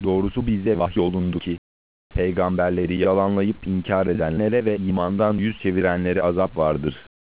Doğrusu bize vahyolundu ki, peygamberleri yalanlayıp inkar edenlere ve imandan yüz çevirenlere azap vardır.